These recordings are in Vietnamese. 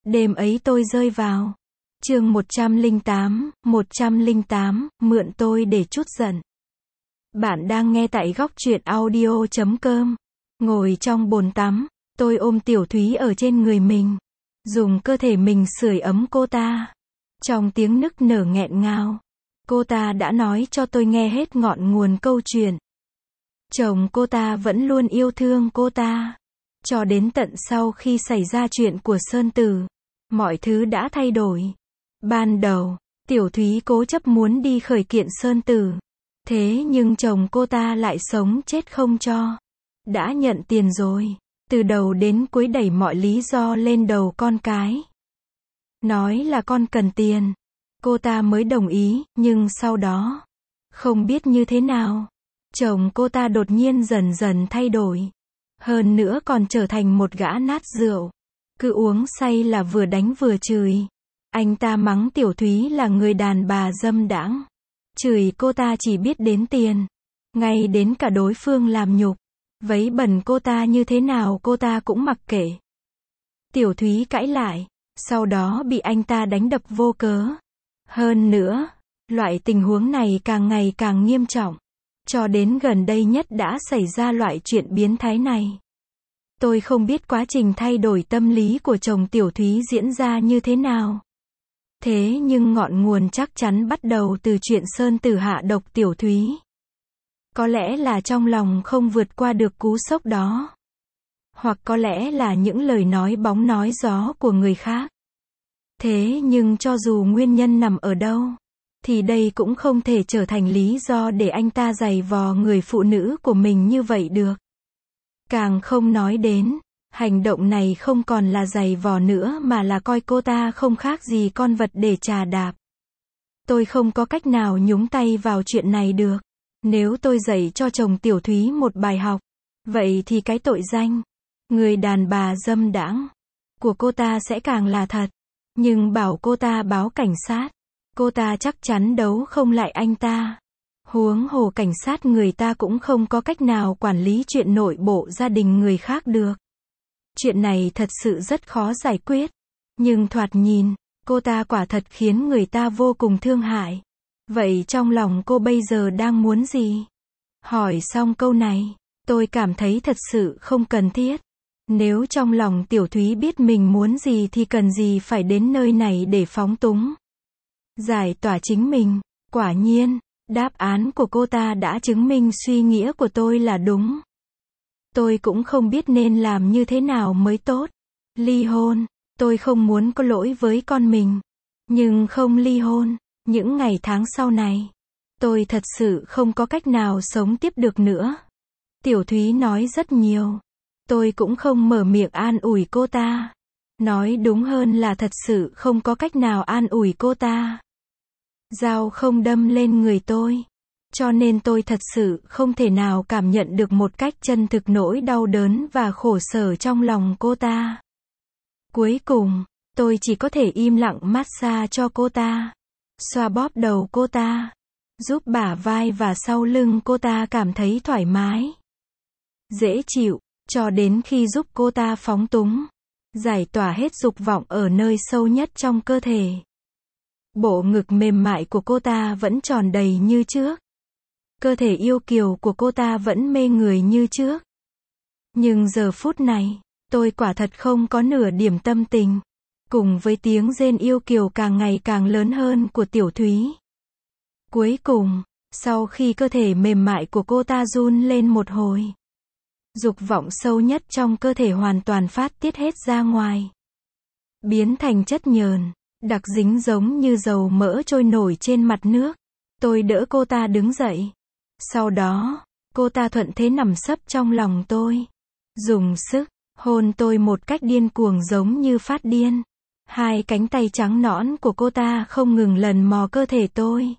Đêm ấy tôi rơi vào. Chương 108, mượn tôi để trút giận. Bạn đang nghe tại góc truyện audio.com. Ngồi trong bồn tắm, tôi ôm Tiểu Thúy ở trên người mình, dùng cơ thể mình sưởi ấm cô ta. Trong tiếng nức nở nghẹn ngào, cô ta đã nói cho tôi nghe hết ngọn nguồn câu chuyện. Chồng cô ta vẫn luôn yêu thương cô ta, cho đến tận sau khi xảy ra chuyện của Sơn Tử, mọi thứ đã thay đổi. Ban đầu, Tiểu Thúy cố chấp muốn đi khởi kiện Sơn Tử, thế nhưng chồng cô ta lại sống chết không cho. Đã nhận tiền rồi, từ đầu đến cuối đẩy mọi lý do lên đầu con cái. Nói là con cần tiền, cô ta mới đồng ý, nhưng sau đó, không biết như thế nào, chồng cô ta đột nhiên dần dần thay đổi. Hơn nữa còn trở thành một gã nát rượu. Cứ uống say là vừa đánh vừa chửi. Anh ta mắng Tiểu Thúy là người đàn bà dâm đãng. Chửi cô ta chỉ biết đến tiền. Ngay đến cả đối phương làm nhục, vấy bẩn cô ta như thế nào cô ta cũng mặc kệ. Tiểu Thúy cãi lại, sau đó bị anh ta đánh đập vô cớ. Hơn nữa, loại tình huống này càng ngày càng nghiêm trọng. Cho đến gần đây nhất đã xảy ra loại chuyện biến thái này. Tôi không biết quá trình thay đổi tâm lý của chồng Tiểu Thúy diễn ra như thế nào. Thế nhưng ngọn nguồn chắc chắn bắt đầu từ chuyện Sơn Tử hạ độc Tiểu Thúy. Có lẽ là trong lòng không vượt qua được cú sốc đó. Hoặc có lẽ là những lời nói bóng nói gió của người khác. Thế nhưng cho dù nguyên nhân nằm ở đâu, thì đây cũng không thể trở thành lý do để anh ta giày vò người phụ nữ của mình như vậy được. Càng không nói đến, hành động này không còn là giày vò nữa mà là coi cô ta không khác gì con vật để chà đạp. Tôi không có cách nào nhúng tay vào chuyện này được. Nếu tôi dạy cho chồng Tiểu Thúy một bài học, vậy thì cái tội danh, người đàn bà dâm đãng, của cô ta sẽ càng là thật. Nhưng bảo cô ta báo cảnh sát, cô ta chắc chắn đấu không lại anh ta. Huống hồ cảnh sát người ta cũng không có cách nào quản lý chuyện nội bộ gia đình người khác được. Chuyện này thật sự rất khó giải quyết. Nhưng thoạt nhìn, cô ta quả thật khiến người ta vô cùng thương hại. Vậy trong lòng cô bây giờ đang muốn gì? Hỏi xong câu này, tôi cảm thấy thật sự không cần thiết. Nếu trong lòng Tiểu Thúy biết mình muốn gì thì cần gì phải đến nơi này để phóng túng. Giải tỏa chính mình. Quả nhiên, đáp án của cô ta đã chứng minh suy nghĩ của tôi là đúng. Tôi cũng không biết nên làm như thế nào mới tốt. Ly hôn, tôi không muốn có lỗi với con mình. Nhưng không ly hôn, những ngày tháng sau này, tôi thật sự không có cách nào sống tiếp được nữa. Tiểu Thúy nói rất nhiều. Tôi cũng không mở miệng an ủi cô ta. Nói đúng hơn là thật sự không có cách nào an ủi cô ta. Dao không đâm lên người tôi. Cho nên tôi thật sự không thể nào cảm nhận được một cách chân thực nỗi đau đớn và khổ sở trong lòng cô ta. Cuối cùng, tôi chỉ có thể im lặng massage cho cô ta. Xoa bóp đầu cô ta. Giúp bả vai và sau lưng cô ta cảm thấy thoải mái. Dễ chịu. Cho đến khi giúp cô ta phóng túng. Giải tỏa hết dục vọng ở nơi sâu nhất trong cơ thể. Bộ ngực mềm mại của cô ta vẫn tròn đầy như trước. Cơ thể yêu kiều của cô ta vẫn mê người như trước. Nhưng giờ phút này, tôi quả thật không có nửa điểm tâm tình. Cùng với tiếng rên yêu kiều càng ngày càng lớn hơn của Tiểu Thúy. Cuối cùng, sau khi cơ thể mềm mại của cô ta run lên một hồi, dục vọng sâu nhất trong cơ thể hoàn toàn phát tiết hết ra ngoài. Biến thành chất nhờn, đặc dính giống như dầu mỡ trôi nổi trên mặt nước. Tôi đỡ cô ta đứng dậy. Sau đó, cô ta thuận thế nằm sấp trong lòng tôi. Dùng sức, hôn tôi một cách điên cuồng giống như phát điên. Hai cánh tay trắng nõn của cô ta không ngừng lần mò cơ thể tôi.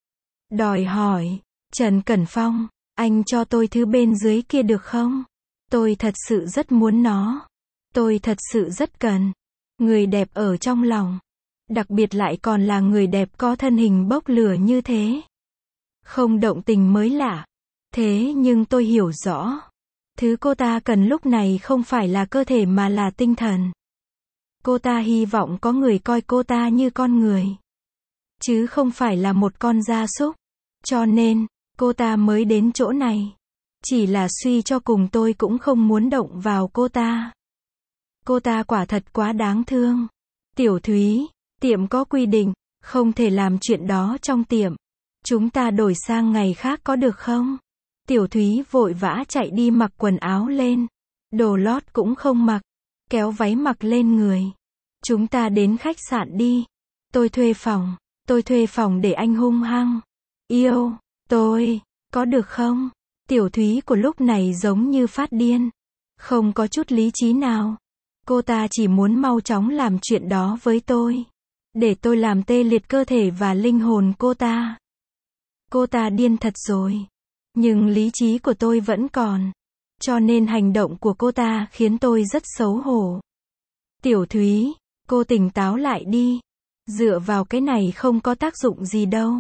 Đòi hỏi, Trần Cẩn Phong, anh cho tôi thứ bên dưới kia được không? Tôi thật sự rất muốn nó. Tôi thật sự rất cần. Người đẹp ở trong lòng. Đặc biệt lại còn là người đẹp có thân hình bốc lửa như thế. Không động tình mới lạ. Thế nhưng tôi hiểu rõ. Thứ cô ta cần lúc này không phải là cơ thể mà là tinh thần. Cô ta hy vọng có người coi cô ta như con người, chứ không phải là một con gia súc. Cho nên, cô ta mới đến chỗ này. Chỉ là suy cho cùng tôi cũng không muốn động vào cô ta. Cô ta quả thật quá đáng thương. Tiểu Thúy, tiệm có quy định, không thể làm chuyện đó trong tiệm. Chúng ta đổi sang ngày khác có được không? Tiểu Thúy vội vã chạy đi mặc quần áo lên. Đồ lót cũng không mặc. Kéo váy mặc lên người. Chúng ta đến khách sạn đi. Tôi thuê phòng để anh hung hăng. Yêu, tôi, có được không? Tiểu Thúy của lúc này giống như phát điên. Không có chút lý trí nào. Cô ta chỉ muốn mau chóng làm chuyện đó với tôi. Để tôi làm tê liệt cơ thể và linh hồn cô ta. Cô ta điên thật rồi. Nhưng lý trí của tôi vẫn còn. Cho nên hành động của cô ta khiến tôi rất xấu hổ. Tiểu Thúy, cô tỉnh táo lại đi. Dựa vào cái này không có tác dụng gì đâu.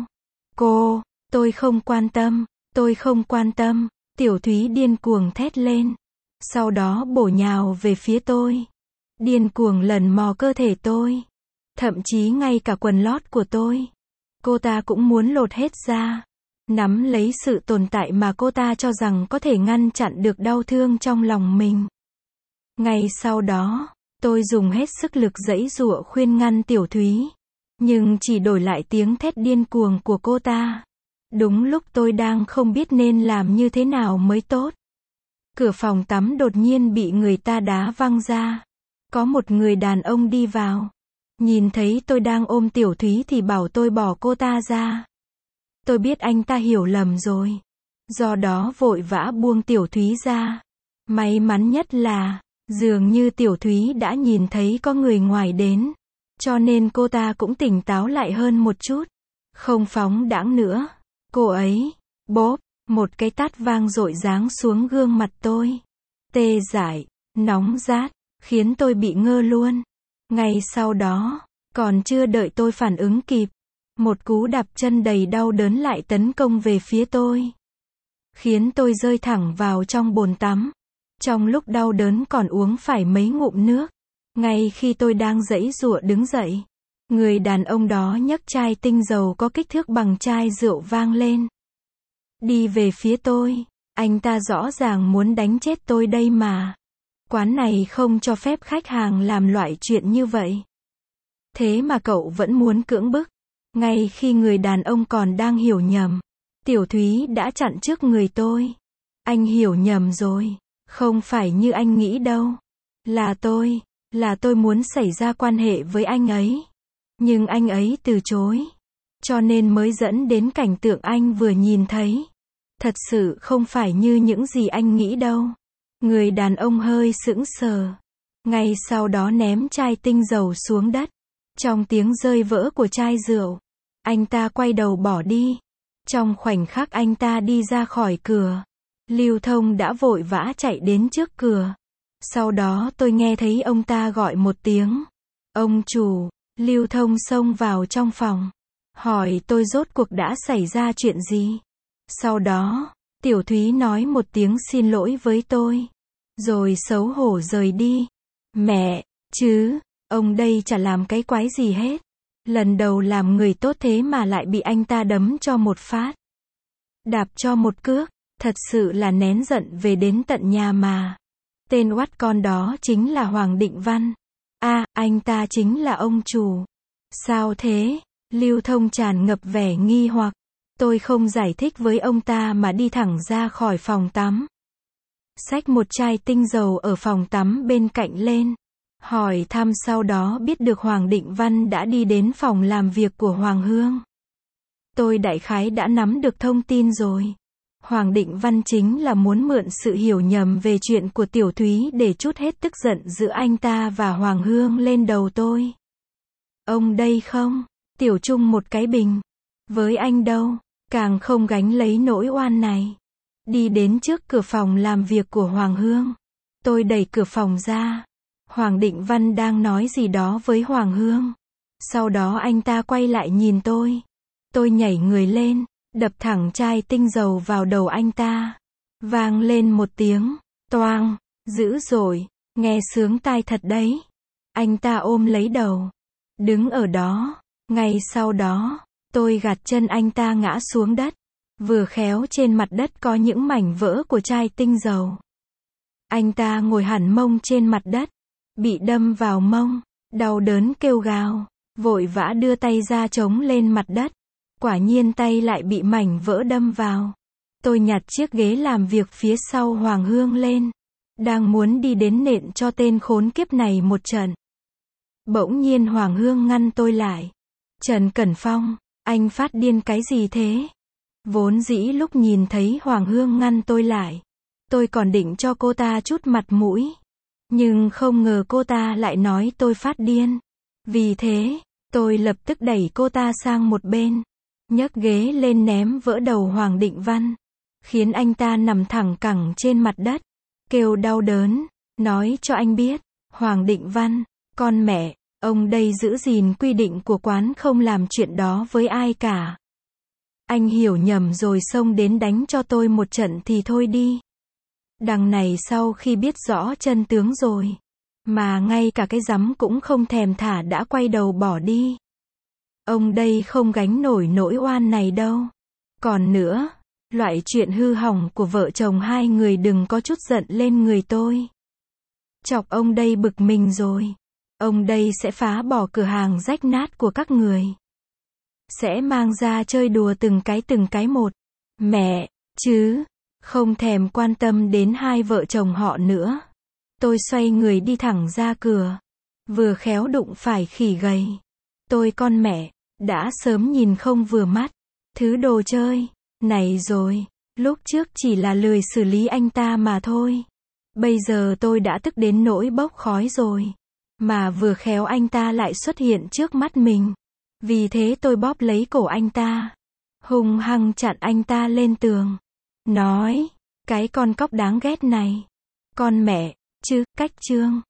Tôi không quan tâm. Tiểu Thúy điên cuồng thét lên. Sau đó bổ nhào về phía tôi. Điên cuồng lần mò cơ thể tôi. Thậm chí ngay cả quần lót của tôi. Cô ta cũng muốn lột hết ra. Nắm lấy sự tồn tại mà cô ta cho rằng có thể ngăn chặn được đau thương trong lòng mình. Ngay sau đó, tôi dùng hết sức lực giãy giụa khuyên ngăn Tiểu Thúy. Nhưng chỉ đổi lại tiếng thét điên cuồng của cô ta. Đúng lúc tôi đang không biết nên làm như thế nào mới tốt. Cửa phòng tắm đột nhiên bị người ta đá văng ra. Có một người đàn ông đi vào. Nhìn thấy tôi đang ôm Tiểu Thúy thì bảo tôi bỏ cô ta ra. Tôi biết anh ta hiểu lầm rồi. Do đó vội vã buông Tiểu Thúy ra. May mắn nhất là, dường như Tiểu Thúy đã nhìn thấy có người ngoài đến. Cho nên cô ta cũng tỉnh táo lại hơn một chút. Không phóng đãng nữa. Cô ấy, bóp, một cái tát vang dội giáng xuống gương mặt tôi. Tê dại, nóng rát, khiến tôi bị ngơ luôn. Ngay sau đó, còn chưa đợi tôi phản ứng kịp, một cú đạp chân đầy đau đớn lại tấn công về phía tôi. Khiến tôi rơi thẳng vào trong bồn tắm. Trong lúc đau đớn còn uống phải mấy ngụm nước. Ngay khi tôi đang giãy giụa đứng dậy, người đàn ông đó nhấc chai tinh dầu có kích thước bằng chai rượu vang lên. Đi về phía tôi. Anh ta rõ ràng muốn đánh chết tôi đây mà. Quán này không cho phép khách hàng làm loại chuyện như vậy. Thế mà cậu vẫn muốn cưỡng bức. Ngay khi người đàn ông còn đang hiểu nhầm, Tiểu Thúy đã chặn trước người tôi. Anh hiểu nhầm rồi. Không phải như anh nghĩ đâu. Là tôi muốn xảy ra quan hệ với anh ấy. Nhưng anh ấy từ chối. Cho nên mới dẫn đến cảnh tượng anh vừa nhìn thấy. Thật sự không phải như những gì anh nghĩ đâu. Người đàn ông hơi sững sờ. Ngay sau đó ném chai tinh dầu xuống đất. Trong tiếng rơi vỡ của chai rượu, anh ta quay đầu bỏ đi. Trong khoảnh khắc anh ta đi ra khỏi cửa, Lưu Thông đã vội vã chạy đến trước cửa. Sau đó tôi nghe thấy ông ta gọi một tiếng. Ông chủ. Lưu Thông xông vào trong phòng. Hỏi tôi rốt cuộc đã xảy ra chuyện gì. Sau đó, Tiểu Thúy nói một tiếng xin lỗi với tôi. Rồi xấu hổ rời đi. Mẹ, chứ, ông đây chả làm cái quái gì hết. Lần đầu làm người tốt thế mà lại bị anh ta đấm cho một phát. Đạp cho một cước, thật sự là nén giận về đến tận nhà mà. Tên oắt con đó chính là Hoàng Định Văn. Anh ta chính là ông chủ. Sao thế? Lưu Thông tràn ngập vẻ nghi hoặc. Tôi không giải thích với ông ta mà đi thẳng ra khỏi phòng tắm. Xách một chai tinh dầu ở phòng tắm bên cạnh lên. Hỏi thăm sau đó biết được Hoàng Định Văn đã đi đến phòng làm việc của Hoàng Hương. Tôi đại khái đã nắm được thông tin rồi. Hoàng Định Văn chính là muốn mượn sự hiểu nhầm về chuyện của Tiểu Thúy để trút hết tức giận giữa anh ta và Hoàng Hương lên đầu tôi. Ông đây không, Tiểu Trung một cái bình. Với anh đâu, càng không gánh lấy nỗi oan này. Đi đến trước cửa phòng làm việc của Hoàng Hương. Tôi đẩy cửa phòng ra. Hoàng Định Văn đang nói gì đó với Hoàng Hương. Sau đó anh ta quay lại nhìn tôi. Tôi nhảy người lên, đập thẳng chai tinh dầu vào đầu anh ta. Vang lên một tiếng, toang, dữ dội, nghe sướng tai thật đấy. Anh ta ôm lấy đầu, đứng ở đó. Ngay sau đó, tôi gạt chân anh ta ngã xuống đất. Vừa khéo trên mặt đất có những mảnh vỡ của chai tinh dầu. Anh ta ngồi hẳn mông trên mặt đất, bị đâm vào mông, đau đớn kêu gào, vội vã đưa tay ra chống lên mặt đất. Quả nhiên tay lại bị mảnh vỡ đâm vào. Tôi nhặt chiếc ghế làm việc phía sau Hoàng Hương lên, đang muốn đi đến nện cho tên khốn kiếp này một trận. Bỗng nhiên Hoàng Hương ngăn tôi lại. Trần Cẩn Phong, anh phát điên cái gì thế? Vốn dĩ lúc nhìn thấy Hoàng Hương ngăn tôi lại, tôi còn định cho cô ta chút mặt mũi. Nhưng không ngờ cô ta lại nói tôi phát điên. Vì thế, tôi lập tức đẩy cô ta sang một bên, nhấc ghế lên ném vỡ đầu Hoàng Định Văn, khiến anh ta nằm thẳng cẳng trên mặt đất, kêu đau đớn. Nói cho anh biết, Hoàng Định Văn, con mẹ, ông đây giữ gìn quy định của quán không làm chuyện đó với ai cả. Anh hiểu nhầm rồi xông đến đánh cho tôi một trận thì thôi đi. Đằng này sau khi biết rõ chân tướng rồi, mà ngay cả cái rắm cũng không thèm thả đã quay đầu bỏ đi. Ông đây không gánh nổi nỗi oan này đâu. Còn nữa, loại chuyện hư hỏng của vợ chồng hai người đừng có chút giận lên người tôi. Chọc ông đây bực mình rồi, ông đây sẽ phá bỏ cửa hàng rách nát của các người. Sẽ mang ra chơi đùa từng cái một. Mẹ, chứ, không thèm quan tâm đến hai vợ chồng họ nữa. Tôi xoay người đi thẳng ra cửa. Vừa khéo đụng phải Khỉ gầy. Tôi con mẹ, đã sớm nhìn không vừa mắt. Thứ đồ chơi này rồi, lúc trước chỉ là lười xử lý anh ta mà thôi. Bây giờ tôi đã tức đến nỗi bốc khói rồi. Mà vừa khéo anh ta lại xuất hiện trước mắt mình. Vì thế tôi bóp lấy cổ anh ta, hung hăng chặn anh ta lên tường. Nói, cái con cóc đáng ghét này. Con mẹ, chứ, cách trương.